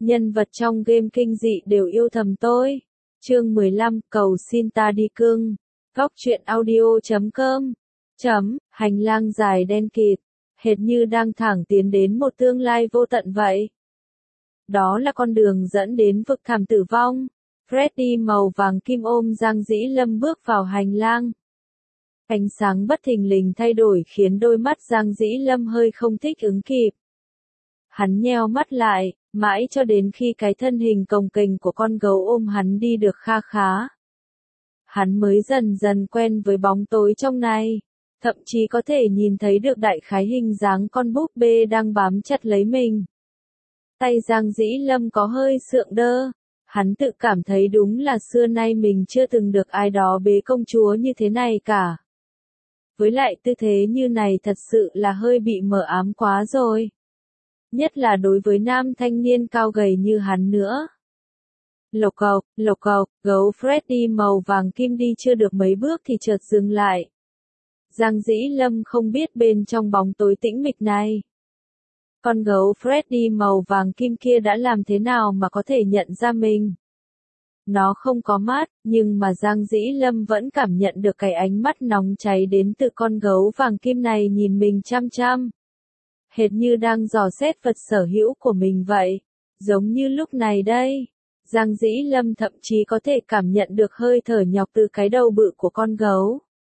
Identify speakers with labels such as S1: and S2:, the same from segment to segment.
S1: Nhân vật trong game kinh dị đều yêu thầm tôi. Chương 15, cầu xin ta đi cưng. Góc truyện audio.com. Hành lang dài đen kịt, hệt như đang thẳng tiến đến một tương lai vô tận vậy. Đó là con đường dẫn đến vực thẳm tử vong. Freddy màu vàng kim ôm Giang Dĩ Lâm bước vào hành lang. Ánh sáng bất thình lình thay đổi khiến đôi mắt Giang Dĩ Lâm hơi không thích ứng kịp. Hắn nheo mắt lại, mãi cho đến khi cái thân hình cồng kềnh của con gấu ôm hắn đi được kha khá. Hắn mới dần dần quen với bóng tối trong này, thậm chí có thể nhìn thấy được đại khái hình dáng con búp bê đang bám chặt lấy mình. Tay Giang Dĩ Lâm có hơi sượng đơ, hắn tự cảm thấy đúng là xưa nay mình chưa từng được ai đó bế công chúa như thế này cả. Với lại tư thế như này thật sự là hơi bị mờ ám quá rồi. Nhất là đối với nam thanh niên cao gầy như hắn nữa. Lộc cộc, gấu Freddy màu vàng kim đi chưa được mấy bước thì chợt dừng lại. Giang Dĩ Lâm không biết bên trong bóng tối tĩnh mịch này, con gấu Freddy màu vàng kim kia đã làm thế nào mà có thể nhận ra mình. Nó không có mắt, nhưng mà Giang Dĩ Lâm vẫn cảm nhận được cái ánh mắt nóng cháy đến từ con gấu vàng kim này nhìn mình chăm chăm. Hệt như đang dò xét vật sở hữu của mình vậy. Giống như lúc này đây, Giang Dĩ Lâm thậm chí có thể cảm nhận được hơi thở nhọc từ cái đầu bự của con gấu.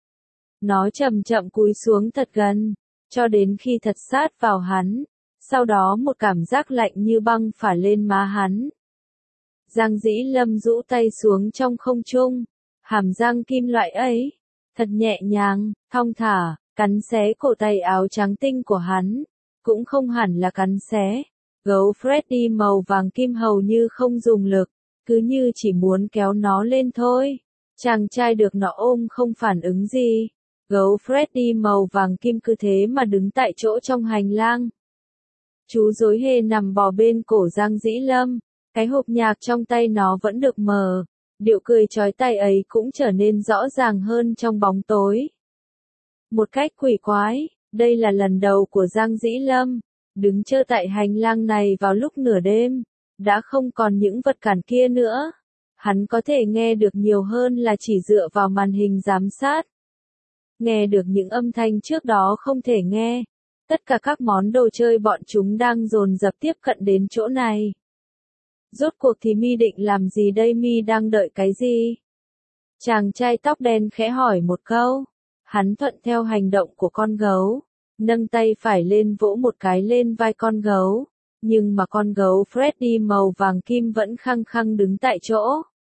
S1: Nó chậm chậm cúi xuống thật gần, cho đến khi thật sát vào hắn, sau đó một cảm giác lạnh như băng phả lên má hắn. Giang Dĩ Lâm rũ tay xuống trong không trung, hàm răng kim loại ấy, thật nhẹ nhàng, thong thả, cắn xé cổ tay áo trắng tinh của hắn. Cũng không hẳn là cắn xé, gấu Freddy màu vàng kim hầu như không dùng lực, cứ như chỉ muốn kéo nó lên thôi. Chàng trai được nó ôm không phản ứng gì, gấu Freddy màu vàng kim cứ thế mà đứng tại chỗ trong hành lang. Chú rối hề nằm bò bên cổ Giang Dĩ Lâm, cái hộp nhạc trong tay nó vẫn được mở, điệu cười chói tai ấy cũng trở nên rõ ràng hơn trong bóng tối. Một cách quỷ quái. Đây là lần đầu của Giang Dĩ Lâm, đứng chơi tại hành lang này vào lúc nửa đêm, đã không còn những vật cản kia nữa. Hắn có thể nghe được nhiều hơn là chỉ dựa vào màn hình giám sát. Nghe được những âm thanh trước đó không thể nghe. Tất cả các món đồ chơi bọn chúng đang dồn dập tiếp cận đến chỗ này. Rốt cuộc thì mi định làm gì đây, mi đang đợi cái gì? Chàng trai tóc đen khẽ hỏi một câu. Hắn thuận theo hành động của con gấu, nâng tay phải lên vỗ một cái lên vai con gấu, nhưng mà con gấu Freddy màu vàng kim vẫn khăng khăng đứng tại chỗ.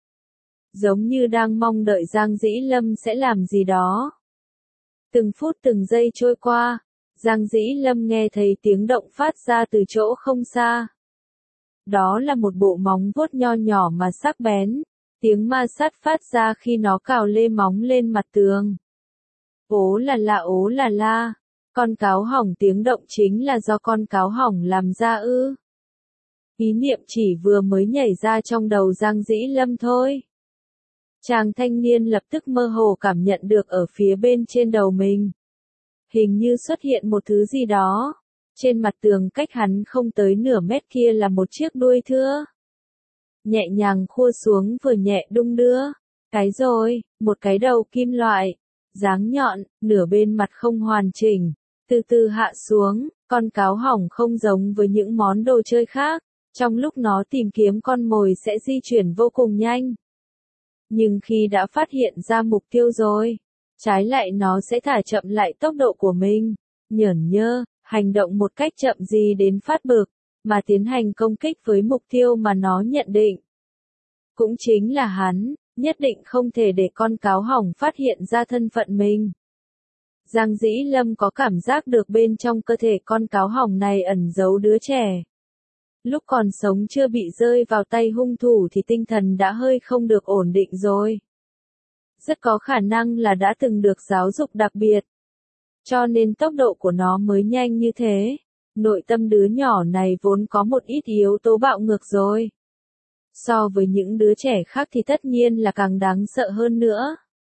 S1: Giống như đang mong đợi Giang Dĩ Lâm sẽ làm gì đó. Từng phút từng giây trôi qua, Giang Dĩ Lâm nghe thấy tiếng động phát ra từ chỗ không xa. Đó là một bộ móng vuốt nho nhỏ mà sắc bén, tiếng ma sát phát ra khi nó cào lê móng lên mặt tường. Ố là la, con cáo hỏng, tiếng động chính là do con cáo hỏng làm ra ư. Ý niệm chỉ vừa mới nhảy ra trong đầu Giang Dĩ Lâm thôi. Chàng thanh niên lập tức mơ hồ cảm nhận được ở phía bên trên đầu mình. Hình như xuất hiện một thứ gì đó. Trên mặt tường cách hắn không tới nửa mét kia là một chiếc đuôi thưa. Nhẹ nhàng khua xuống vừa nhẹ đung đưa. Cái rồi, một cái đầu kim loại. Dáng nhọn, nửa bên mặt không hoàn chỉnh, từ từ hạ xuống. Con cáo hỏng không giống với những món đồ chơi khác, trong lúc nó tìm kiếm con mồi sẽ di chuyển vô cùng nhanh. Nhưng khi đã phát hiện ra mục tiêu rồi, trái lại nó sẽ thả chậm lại tốc độ của mình, nhởn nhơ, hành động một cách chậm gì đến phát bực, mà tiến hành công kích với mục tiêu mà nó nhận định. Cũng chính là hắn. Nhất định không thể để con cáo hỏng phát hiện ra thân phận mình. Giang Dĩ Lâm có cảm giác được bên trong cơ thể con cáo hỏng này ẩn giấu đứa trẻ. Lúc còn sống chưa bị rơi vào tay hung thủ thì tinh thần đã hơi không được ổn định rồi. Rất có khả năng là đã từng được giáo dục đặc biệt. Cho nên tốc độ của nó mới nhanh như thế. Nội tâm đứa nhỏ này vốn có một ít yếu tố bạo ngược rồi. So với những đứa trẻ khác thì tất nhiên là càng đáng sợ hơn nữa.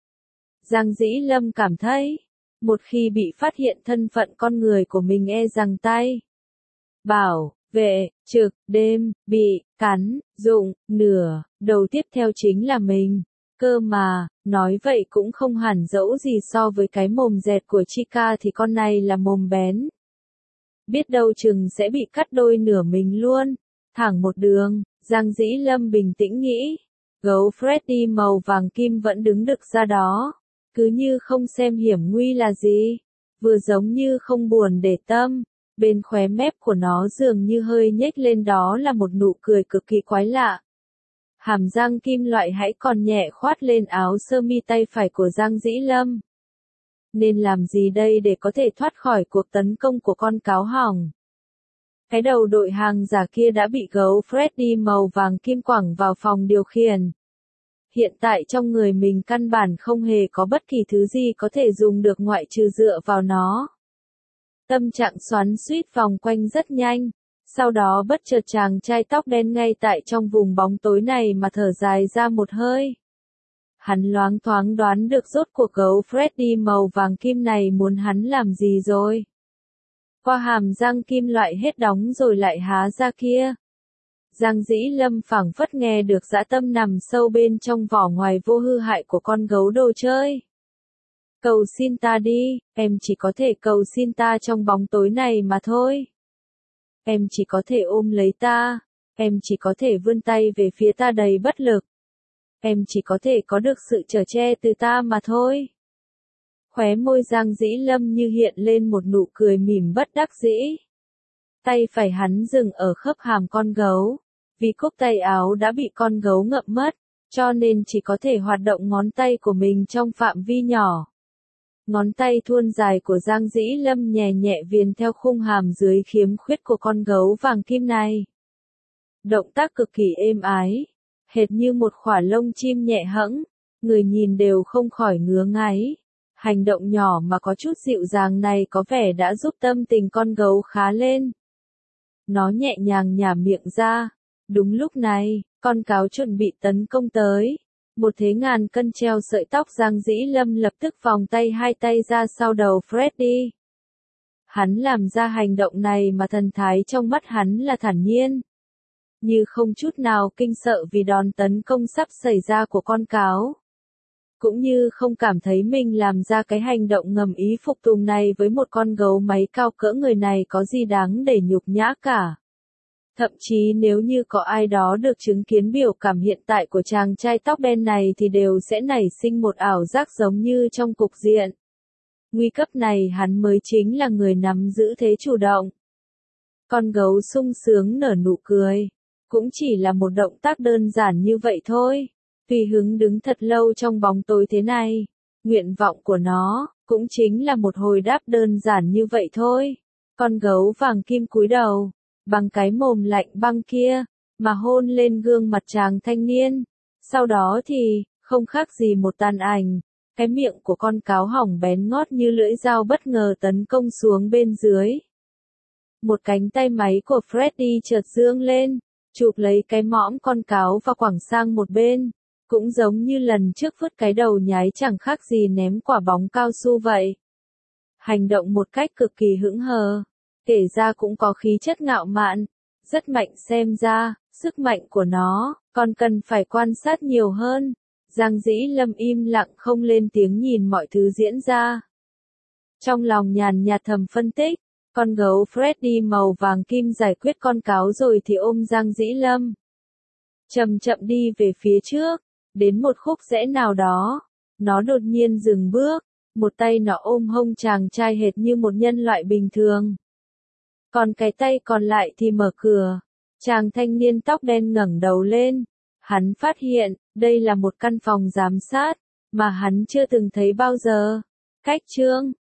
S1: Giang Dĩ Lâm cảm thấy, một khi bị phát hiện thân phận con người của mình e rằng tay, bảo vệ, trực, đêm, bị cắn, dụng, nửa, đầu tiếp theo chính là mình. Cơ mà, nói vậy cũng không hẳn dẫu gì so với cái mồm dẹt của Chica thì con này là mồm bén. Biết đâu chừng sẽ bị cắt đôi nửa mình luôn. Thẳng một đường, Giang Dĩ Lâm bình tĩnh nghĩ. Gấu Freddy màu vàng kim vẫn đứng đực ra đó. Cứ như không xem hiểm nguy là gì. Vừa giống như không buồn để tâm. Bên khóe mép của nó dường như hơi nhếch lên đó là một nụ cười cực kỳ quái lạ. Hàm răng kim loại hãy còn nhẹ khoát lên áo sơ mi tay phải của Giang Dĩ Lâm. Nên làm gì đây để có thể thoát khỏi cuộc tấn công của con cáo hỏng? Cái đầu đội hàng giả kia đã bị gấu Freddy màu vàng kim quẳng vào phòng điều khiển. Hiện tại trong người mình căn bản không hề có bất kỳ thứ gì có thể dùng được ngoại trừ dựa vào nó. Tâm trạng xoắn xuýt vòng quanh rất nhanh. Sau đó bất chợt chàng trai tóc đen ngay tại trong vùng bóng tối này mà thở dài ra một hơi. Hắn loáng thoáng đoán được rốt cuộc gấu Freddy màu vàng kim này muốn hắn làm gì rồi. Qua hàm răng kim loại hết đóng rồi lại há ra kia. Giang Dĩ Lâm phảng phất nghe được dã tâm nằm sâu bên trong vỏ ngoài vô hư hại của con gấu đồ chơi. Cầu xin ta đi, em chỉ có thể cầu xin ta trong bóng tối này mà thôi. Em chỉ có thể ôm lấy ta, em chỉ có thể vươn tay về phía ta đầy bất lực. Em chỉ có thể có được sự chở che từ ta mà thôi. Khóe môi Giang Dĩ Lâm như hiện lên một nụ cười mỉm bất đắc dĩ. Tay phải hắn dừng ở khớp hàm con gấu. Vì cúc tay áo đã bị con gấu ngậm mất, cho nên chỉ có thể hoạt động ngón tay của mình trong phạm vi nhỏ. Ngón tay thuôn dài của Giang Dĩ Lâm nhẹ nhẹ viền theo khung hàm dưới khiếm khuyết của con gấu vàng kim này. Động tác cực kỳ êm ái, hệt như một khỏa lông chim nhẹ hẫng, người nhìn đều không khỏi ngứa ngáy. Hành động nhỏ mà có chút dịu dàng này có vẻ đã giúp tâm tình con gấu khá lên. Nó nhẹ nhàng nhả miệng ra. Đúng lúc này, con cáo chuẩn bị tấn công tới. Một thế ngàn cân treo sợi tóc Giang Dĩ Lâm lập tức vòng tay hai tay ra sau đầu Freddy. Hắn làm ra hành động này mà thần thái trong mắt hắn là thản nhiên. Như không chút nào kinh sợ vì đòn tấn công sắp xảy ra của con cáo. Cũng như không cảm thấy mình làm ra cái hành động ngầm ý phục tùng này với một con gấu máy cao cỡ người này có gì đáng để nhục nhã cả. Thậm chí nếu như có ai đó được chứng kiến biểu cảm hiện tại của chàng trai tóc đen này thì đều sẽ nảy sinh một ảo giác giống như trong cục diện. Nguy cấp này hắn mới chính là người nắm giữ thế chủ động. Con gấu sung sướng nở nụ cười. Cũng chỉ là một động tác đơn giản như vậy thôi. Tùy hứng đứng thật lâu trong bóng tối thế này. Nguyện vọng của nó, cũng chính là một hồi đáp đơn giản như vậy thôi. Con gấu vàng kim cúi đầu. Bằng cái mồm lạnh băng kia, mà hôn lên gương mặt chàng thanh niên. Sau đó thì, không khác gì một tàn ảnh, cái miệng của con cáo hỏng bén ngót như lưỡi dao bất ngờ tấn công xuống bên dưới. Một cánh tay máy của Freddy chợt dương lên, chụp lấy cái mõm con cáo và quẳng sang một bên, cũng giống như lần trước vứt cái đầu nhái chẳng khác gì ném quả bóng cao su vậy. Hành động một cách cực kỳ hững hờ. Kể ra cũng có khí chất ngạo mạn, rất mạnh xem ra, sức mạnh của nó, còn cần phải quan sát nhiều hơn. Giang Dĩ Lâm im lặng không lên tiếng nhìn mọi thứ diễn ra. Trong lòng nhàn nhạt thầm phân tích, con gấu Freddy màu vàng kim giải quyết con cáo rồi thì ôm Giang Dĩ Lâm. Chậm chậm đi về phía trước, đến một khúc rẽ nào đó, nó đột nhiên dừng bước, một tay nó ôm hông chàng trai hệt như một nhân loại bình thường. Còn cái tay còn lại thì mở cửa. Chàng thanh niên tóc đen ngẩng đầu lên. Hắn phát hiện, đây là một căn phòng giám sát, mà hắn chưa từng thấy bao giờ. Cách chương